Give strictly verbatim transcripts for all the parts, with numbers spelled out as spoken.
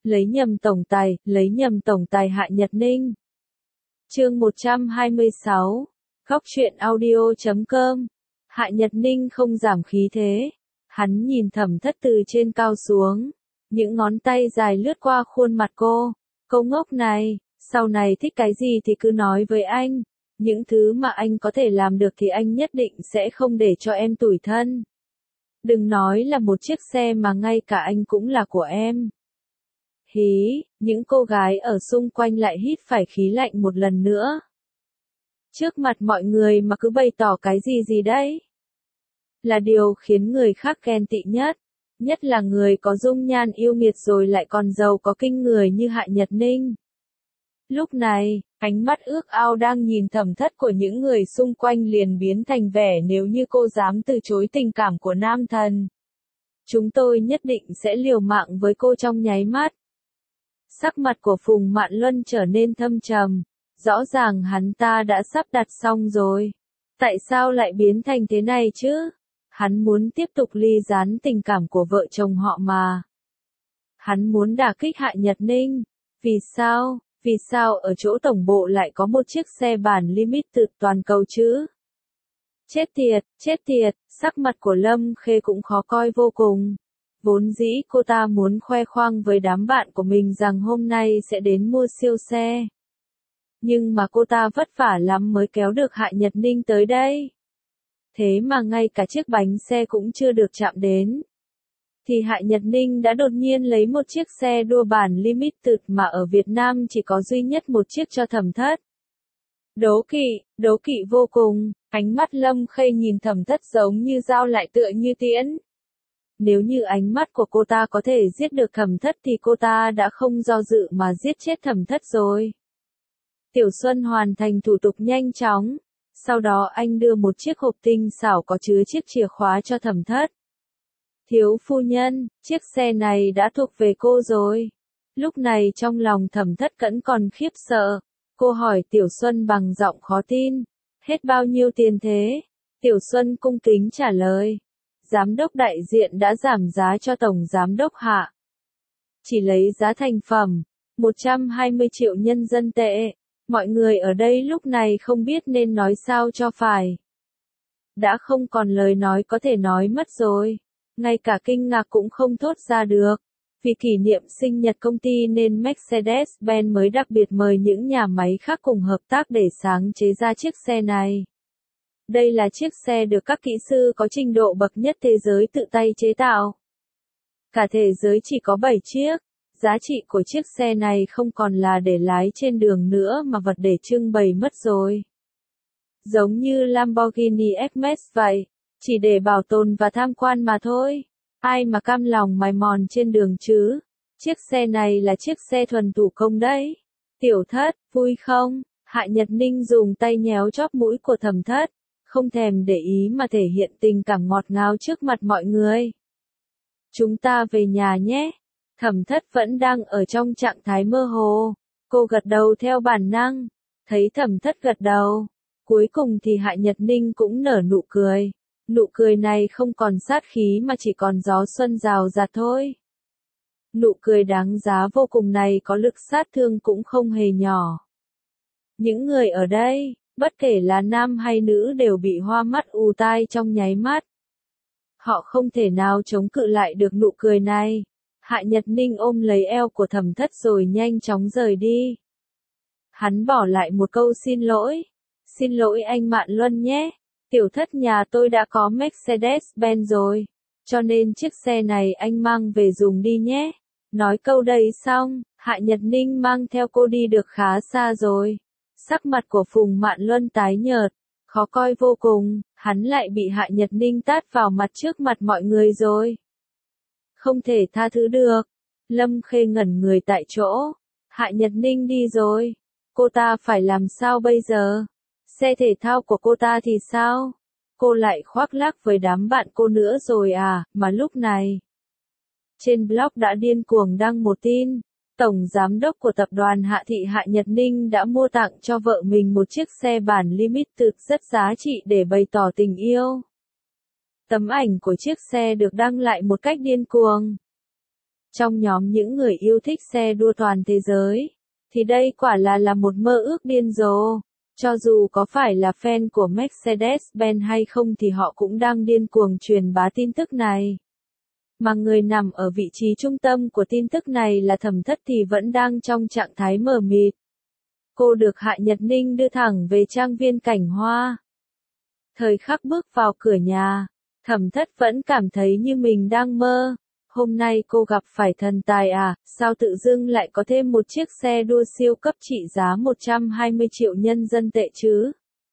Lấy nhầm tổng tài, lấy nhầm tổng tài Hạ Nhật Ninh. Chương một trăm hai mươi sáu. Góc truyện audio chấm com. Hạ Nhật Ninh không giảm khí thế. Hắn nhìn Thẩm Thất từ trên cao xuống. Những ngón tay dài lướt qua khuôn mặt cô. Câu ngốc này, sau này thích cái gì thì cứ nói với anh. Những thứ mà anh có thể làm được thì anh nhất định sẽ không để cho em tủi thân. Đừng nói là một chiếc xe mà ngay cả anh cũng là của em. Hí, những cô gái ở xung quanh lại hít phải khí lạnh một lần nữa. Trước mặt mọi người mà cứ bày tỏ cái gì gì đấy. Là điều khiến người khác ghen tị nhất. Nhất là người có dung nhan yêu nghiệt rồi lại còn giàu có kinh người như Hạ Nhật Ninh. Lúc này, ánh mắt ước ao đang nhìn Thẩm Thất của những người xung quanh liền biến thành vẻ nếu như cô dám từ chối tình cảm của nam thần. Chúng tôi nhất định sẽ liều mạng với cô trong nháy mắt. Sắc mặt của Phùng Mạn Luân trở nên thâm trầm. Rõ ràng hắn ta đã sắp đặt xong rồi. Tại sao lại biến thành thế này chứ? Hắn muốn tiếp tục ly gián tình cảm của vợ chồng họ mà. Hắn muốn đả kích Hạ Nhật Ninh. Vì sao? Vì sao ở chỗ tổng bộ lại có một chiếc xe bản limited toàn cầu chứ? Chết tiệt, chết tiệt, sắc mặt của Lâm Khê cũng khó coi vô cùng. Vốn dĩ cô ta muốn khoe khoang với đám bạn của mình rằng hôm nay sẽ đến mua siêu xe. Nhưng mà cô ta vất vả lắm mới kéo được Hạ Nhật Ninh tới đây. Thế mà ngay cả chiếc bánh xe cũng chưa được chạm đến. Thì Hạ Nhật Ninh đã đột nhiên lấy một chiếc xe đua bản limited mà ở Việt Nam chỉ có duy nhất một chiếc cho Thẩm Thất. Đố kỵ, đố kỵ vô cùng, ánh mắt Lâm Khê nhìn Thẩm Thất giống như dao lại tựa như tiễn. Nếu như ánh mắt của cô ta có thể giết được Thẩm Thất thì cô ta đã không do dự mà giết chết Thẩm Thất rồi. Tiểu Xuân hoàn thành thủ tục nhanh chóng. Sau đó anh đưa một chiếc hộp tinh xảo có chứa chiếc chìa khóa cho Thẩm Thất. Thiếu phu nhân, chiếc xe này đã thuộc về cô rồi. Lúc này trong lòng Thẩm Thất vẫn còn khiếp sợ. Cô hỏi Tiểu Xuân bằng giọng khó tin. Hết bao nhiêu tiền thế? Tiểu Xuân cung kính trả lời. Giám đốc đại diện đã giảm giá cho Tổng Giám đốc Hạ. Chỉ lấy giá thành phẩm, một trăm hai mươi triệu nhân dân tệ. Mọi người ở đây lúc này không biết nên nói sao cho phải. Đã không còn lời nói có thể nói mất rồi. Ngay cả kinh ngạc cũng không thốt ra được. Vì kỷ niệm sinh nhật công ty nên Mercedes-Benz mới đặc biệt mời những nhà máy khác cùng hợp tác để sáng chế ra chiếc xe này. Đây là chiếc xe được các kỹ sư có trình độ bậc nhất thế giới tự tay chế tạo. Cả thế giới chỉ có bảy chiếc. Giá trị của chiếc xe này không còn là để lái trên đường nữa mà vật để trưng bày mất rồi. Giống như Lamborghini Hermes vậy, chỉ để bảo tồn và tham quan mà thôi. Ai mà cam lòng mài mòn trên đường chứ? Chiếc xe này là chiếc xe thuần thủ công đấy. Tiểu Thất, vui không? Hạ Nhật Ninh dùng tay nhéo chóp mũi của Thẩm Thất, không thèm để ý mà thể hiện tình cảm ngọt ngào trước mặt mọi người. Chúng ta về nhà nhé. Thẩm Thất vẫn đang ở trong trạng thái mơ hồ. Cô gật đầu theo bản năng. Thấy Thẩm Thất gật đầu. Cuối cùng thì Hạ Nhật Ninh cũng nở nụ cười. Nụ cười này không còn sát khí mà chỉ còn gió xuân rào rạt thôi. Nụ cười đáng giá vô cùng này có lực sát thương cũng không hề nhỏ. Những người ở đây, bất kể là nam hay nữ đều bị hoa mắt ù tai trong nháy mắt. Họ không thể nào chống cự lại được nụ cười này. Hạ Nhật Ninh ôm lấy eo của Thẩm Thất rồi nhanh chóng rời đi. Hắn bỏ lại một câu xin lỗi. Xin lỗi anh Mạn Luân nhé. Tiểu Thất nhà tôi đã có Mercedes-Benz rồi. Cho nên chiếc xe này anh mang về dùng đi nhé. Nói câu đây xong, Hạ Nhật Ninh mang theo cô đi được khá xa rồi. Sắc mặt của Phùng Mạn Luân tái nhợt, khó coi vô cùng. Hắn lại bị Hạ Nhật Ninh tát vào mặt trước mặt mọi người rồi. Không thể tha thứ được. Lâm Khê ngẩn người tại chỗ. Hạ Nhật Ninh đi rồi. Cô ta phải làm sao bây giờ? Xe thể thao của cô ta thì sao? Cô lại khoác lác với đám bạn cô nữa rồi à? Mà lúc này, trên blog đã điên cuồng đăng một tin. Tổng giám đốc của tập đoàn Hạ Thị Hạ Nhật Ninh đã mua tặng cho vợ mình một chiếc xe bản limited rất giá trị để bày tỏ tình yêu. Tấm ảnh của chiếc xe được đăng lại một cách điên cuồng. trong nhóm những người yêu thích xe đua toàn thế giới, thì đây quả là là một mơ ước điên rồ. Cho dù có phải là fan của Mercedes-Benz hay không thì họ cũng đang điên cuồng truyền bá tin tức này. Mà người nằm ở vị trí trung tâm của tin tức này là Thẩm Thất thì vẫn đang trong trạng thái mờ mịt. Cô được Hạ Nhật Ninh đưa thẳng về trang viên Cảnh Hoa. Thời khắc bước vào cửa nhà, Thẩm Thất vẫn cảm thấy như mình đang mơ. Hôm nay cô gặp phải thần tài à, sao tự dưng lại có thêm một chiếc xe đua siêu cấp trị giá một trăm hai mươi triệu nhân dân tệ chứ?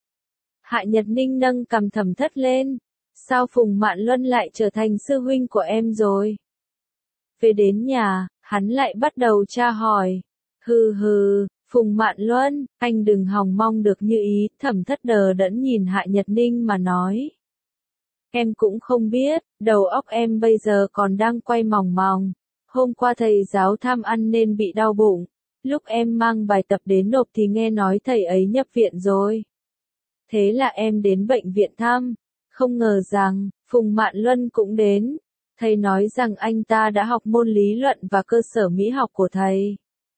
Hạ Nhật Ninh nâng cầm Thẩm Thất lên. Sao Phùng Mạn Luân lại trở thành sư huynh của em rồi? Về đến nhà, hắn lại bắt đầu tra hỏi. Hừ hừ, Phùng Mạn Luân, anh đừng hòng mong được như ý. Thẩm Thất đờ đẫn nhìn Hạ Nhật Ninh mà nói. Em cũng không biết, đầu óc em bây giờ còn đang quay mòng mòng. Hôm qua thầy giáo tham ăn nên bị đau bụng. Lúc em mang bài tập đến nộp thì nghe nói thầy ấy nhập viện rồi. Thế là em đến bệnh viện thăm. Không ngờ rằng, Phùng Mạn Luân cũng đến. Thầy nói rằng anh ta đã học môn lý luận và cơ sở mỹ học của thầy.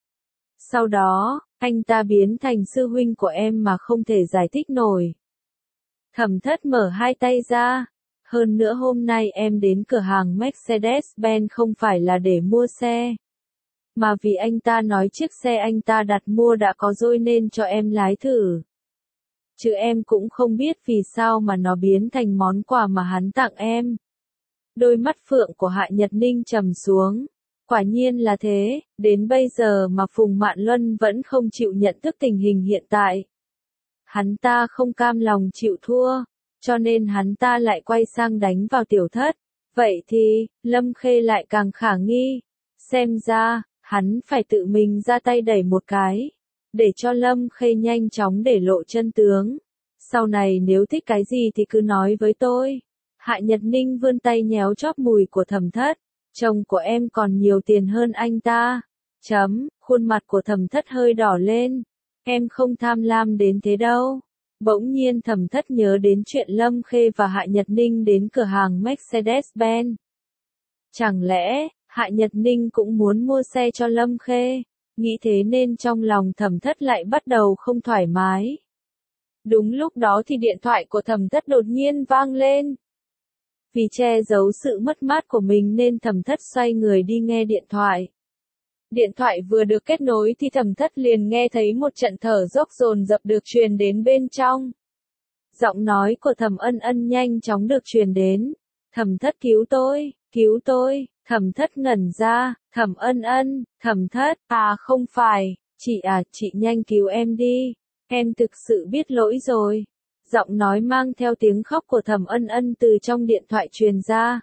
Sau đó, anh ta biến thành sư huynh của em mà không thể giải thích nổi. Thẩm Thất mở hai tay ra. Hơn nữa hôm nay em đến cửa hàng Mercedes-Benz không phải là để mua xe. Mà vì anh ta nói chiếc xe anh ta đặt mua đã có rồi nên cho em lái thử. Chứ em cũng không biết vì sao mà nó biến thành món quà mà hắn tặng em. Đôi mắt phượng của Hạ Nhật Ninh trầm xuống. Quả nhiên là thế, đến bây giờ mà Phùng Mạn Luân vẫn không chịu nhận thức tình hình hiện tại. Hắn ta không cam lòng chịu thua, cho nên hắn ta lại quay sang đánh vào Tiểu Thất. Vậy thì, Lâm Khê lại càng khả nghi. Xem ra, hắn phải tự mình ra tay đẩy một cái. Để cho Lâm Khê nhanh chóng để lộ chân tướng. Sau này nếu thích cái gì thì cứ nói với tôi. Hạ Nhật Ninh vươn tay nhéo chóp mùi của Thẩm Thất. Chồng của em còn nhiều tiền hơn anh ta. Chấm, khuôn mặt của Thẩm Thất hơi đỏ lên. Em không tham lam đến thế đâu. Bỗng nhiên Thẩm Thất nhớ đến chuyện Lâm Khê và Hạ Nhật Ninh đến cửa hàng Mercedes-Benz. Chẳng lẽ, Hạ Nhật Ninh cũng muốn mua xe cho Lâm Khê? Nghĩ thế nên trong lòng Thẩm Thất lại bắt đầu không thoải mái. Đúng lúc đó thì điện thoại của Thẩm Thất đột nhiên vang lên. Vì che giấu sự mất mát của mình nên Thẩm Thất xoay người đi nghe điện thoại. Điện thoại vừa được kết nối thì Thẩm Thất liền nghe thấy một trận thở dốc dồn dập được truyền đến bên trong. Giọng nói của Thẩm Ân Ân nhanh chóng được truyền đến. Thẩm Thất cứu tôi, cứu tôi. Thẩm Thất ngẩn ra. Thẩm Ân Ân, Thẩm Thất, à không phải, chị à, chị nhanh cứu em đi. Em thực sự biết lỗi rồi. Giọng nói mang theo tiếng khóc của Thẩm Ân Ân từ trong điện thoại truyền ra.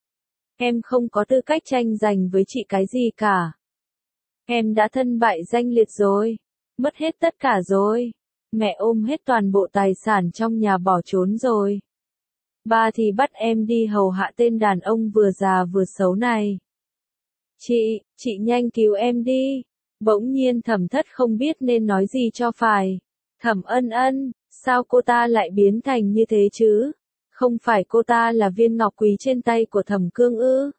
Em không có tư cách tranh giành với chị cái gì cả. Em đã thân bại danh liệt rồi. Mất hết tất cả rồi. Mẹ ôm hết toàn bộ tài sản trong nhà bỏ trốn rồi. Ba thì bắt em đi hầu hạ tên đàn ông vừa già vừa xấu này. Chị, chị nhanh cứu em đi. Bỗng nhiên Thẩm Thất không biết nên nói gì cho phải. Thẩm Ân Ân, sao cô ta lại biến thành như thế chứ? Không phải cô ta là viên ngọc quý trên tay của Thẩm Cương ư?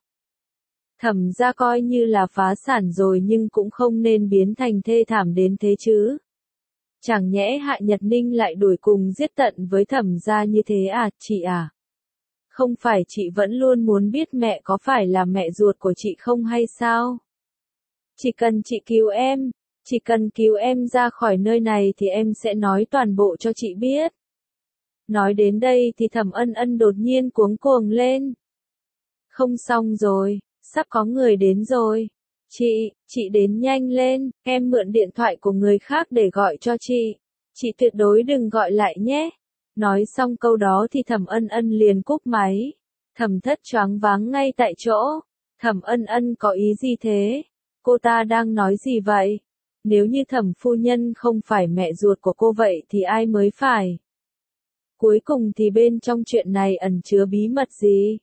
Thẩm gia coi như là phá sản rồi nhưng cũng không nên biến thành thê thảm đến thế chứ. Chẳng nhẽ Hạ Nhật Ninh lại đuổi cùng giết tận với Thẩm gia như thế à, chị à? Không phải chị vẫn luôn muốn biết mẹ có phải là mẹ ruột của chị không hay sao? Chỉ cần chị cứu em, chỉ cần cứu em ra khỏi nơi này thì em sẽ nói toàn bộ cho chị biết. Nói đến đây thì Thẩm Ân Ân đột nhiên cuống cuồng lên. Không xong rồi, sắp có người đến rồi. Chị, chị đến nhanh lên, em mượn điện thoại của người khác để gọi cho chị. Chị tuyệt đối đừng gọi lại nhé. Nói xong câu đó thì Thẩm Ân Ân liền cúp máy. Thẩm Thất choáng váng ngay tại chỗ. Thẩm Ân Ân có ý gì thế? Cô ta đang nói gì vậy? Nếu như Thẩm phu nhân không phải mẹ ruột của cô vậy thì ai mới phải? Cuối cùng thì bên trong chuyện này ẩn chứa bí mật gì?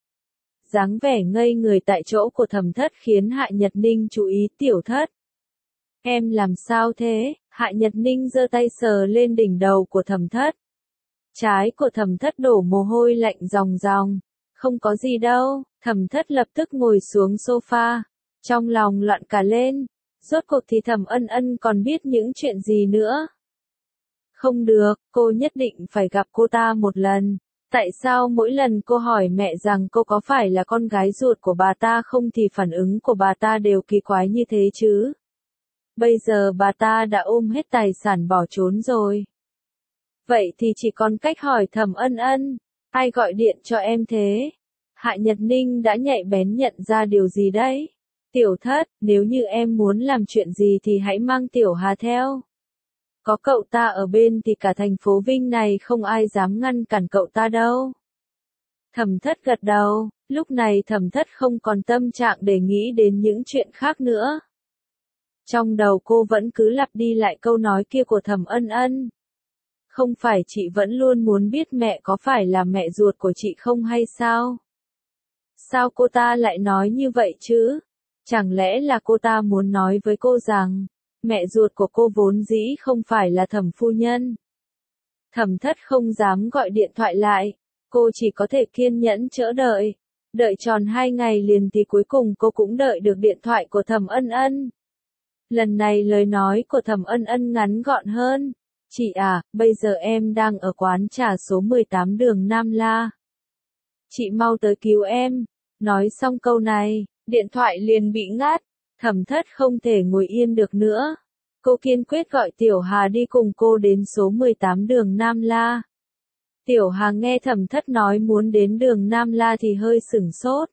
Dáng vẻ ngây người tại chỗ của Thẩm Thất khiến Hạ Nhật Ninh chú ý. Tiểu Thất, em làm sao thế? Hạ Nhật Ninh giơ tay sờ lên đỉnh đầu của Thẩm Thất. Trái của Thẩm Thất đổ mồ hôi lạnh ròng ròng. Không có gì đâu. Thẩm Thất lập tức ngồi xuống sofa. Trong lòng loạn cả lên, rốt cuộc thì Thẩm Ân Ân còn biết những chuyện gì nữa. Không được, cô nhất định phải gặp cô ta một lần. Tại sao mỗi lần cô hỏi mẹ rằng cô có phải là con gái ruột của bà ta không thì phản ứng của bà ta đều kỳ quái như thế chứ? Bây giờ bà ta đã ôm hết tài sản bỏ trốn rồi. Vậy thì chỉ còn cách hỏi Thẩm Ân Ân, ai gọi điện cho em thế? Hạ Nhật Ninh đã nhạy bén nhận ra điều gì đấy? Tiểu Thất, nếu như em muốn làm chuyện gì thì hãy mang Tiểu Hà theo. Có cậu ta ở bên thì cả thành phố Vinh này không ai dám ngăn cản cậu ta đâu. Thẩm Thất gật đầu, lúc này Thẩm Thất không còn tâm trạng để nghĩ đến những chuyện khác nữa. Trong đầu cô vẫn cứ lặp đi lại câu nói kia của Thẩm Ân Ân. Không phải chị vẫn luôn muốn biết mẹ có phải là mẹ ruột của chị không hay sao? Sao cô ta lại nói như vậy chứ? Chẳng lẽ là cô ta muốn nói với cô rằng, mẹ ruột của cô vốn dĩ không phải là Thẩm phu nhân? Thẩm Thất không dám gọi điện thoại lại, cô chỉ có thể kiên nhẫn chờ đợi. Đợi tròn hai ngày liền thì cuối cùng cô cũng đợi được điện thoại của Thẩm Ân Ân. Lần này lời nói của Thẩm Ân Ân ngắn gọn hơn. Chị à, bây giờ em đang ở quán trà số mười tám đường Nam La. Chị mau tới cứu em. Nói xong câu này, điện thoại liền bị ngắt. Thẩm Thất không thể ngồi yên được nữa. Cô kiên quyết gọi Tiểu Hà đi cùng cô đến số mười tám đường Nam La. Tiểu Hà nghe Thẩm Thất nói muốn đến đường Nam La thì hơi sửng sốt.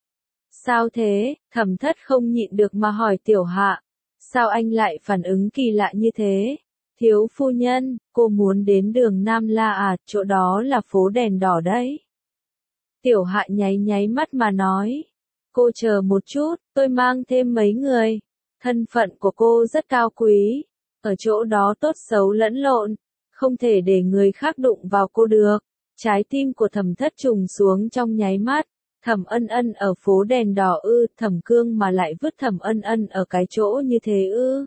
Sao thế? Thẩm Thất không nhịn được mà hỏi Tiểu Hạ. Sao anh lại phản ứng kỳ lạ như thế? Thiếu phu nhân, cô muốn đến đường Nam La à, chỗ đó là phố đèn đỏ đấy. Tiểu Hạ nháy nháy mắt mà nói. Cô chờ một chút, tôi mang thêm mấy người. Thân phận của cô rất cao quý. Ở chỗ đó tốt xấu lẫn lộn. Không thể để người khác đụng vào cô được. Trái tim của Thẩm Thất trùng xuống trong nháy mắt. Thẩm Ân Ân ở phố đèn đỏ ư, Thẩm Cương mà lại vứt Thẩm Ân Ân ở cái chỗ như thế ư.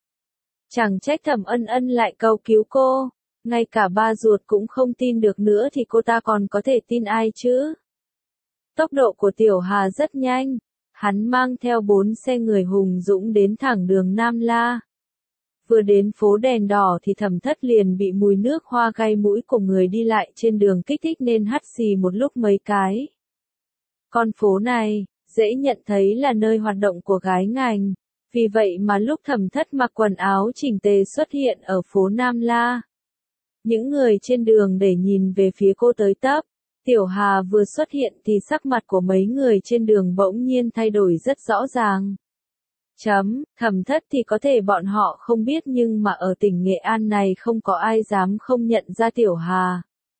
Chẳng trách Thẩm Ân Ân lại cầu cứu cô. Ngay cả ba ruột cũng không tin được nữa thì cô ta còn có thể tin ai chứ? Tốc độ của Tiểu Hà rất nhanh. Hắn mang theo bốn xe người hùng dũng đến thẳng đường Nam La. Vừa đến phố đèn đỏ thì Thẩm Thất liền bị mùi nước hoa gai mũi của người đi lại trên đường kích thích nên hắt xì một lúc mấy cái. Con phố này, dễ nhận thấy là nơi hoạt động của gái ngành. Vì vậy mà lúc Thẩm Thất mặc quần áo chỉnh tề xuất hiện ở phố Nam La. Những người trên đường để nhìn về phía cô tới tấp. Tiểu Hà vừa xuất hiện thì sắc mặt của mấy người trên đường bỗng nhiên thay đổi rất rõ ràng. Chấm, Thẩm Thất thì có thể bọn họ không biết nhưng mà ở tỉnh Nghệ An này không có ai dám không nhận ra Tiểu Hà.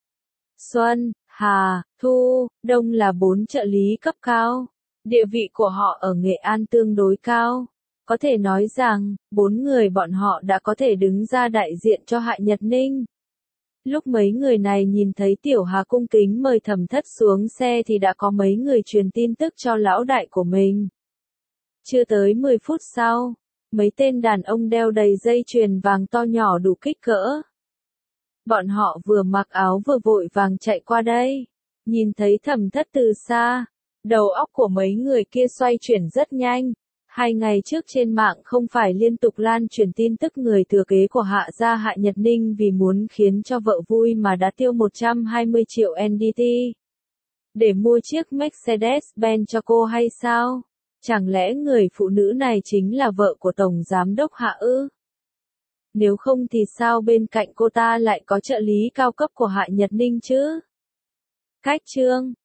Xuân, Hà, Thu, Đông là bốn trợ lý cấp cao. Địa vị của họ ở Nghệ An tương đối cao. Có thể nói rằng, bốn người bọn họ đã có thể đứng ra đại diện cho Hạ Nhật Ninh. Lúc mấy người này nhìn thấy Tiểu Hà cung kính mời Thẩm Thất xuống xe thì đã có mấy người truyền tin tức cho lão đại của mình. Chưa tới mười phút sau, mấy tên đàn ông đeo đầy dây chuyền vàng to nhỏ đủ kích cỡ. Bọn họ vừa mặc áo vừa vội vàng chạy qua đây. Nhìn thấy Thẩm Thất từ xa, đầu óc của mấy người kia xoay chuyển rất nhanh. Hai ngày trước trên mạng không phải liên tục lan truyền tin tức người thừa kế của Hạ gia Hạ Nhật Ninh vì muốn khiến cho vợ vui mà đã tiêu một trăm hai mươi triệu en đê tê. Để mua chiếc Mercedes-Benz cho cô hay sao? Chẳng lẽ người phụ nữ này chính là vợ của Tổng Giám đốc Hạ ư? Nếu không thì sao bên cạnh cô ta lại có trợ lý cao cấp của Hạ Nhật Ninh chứ? Cách chương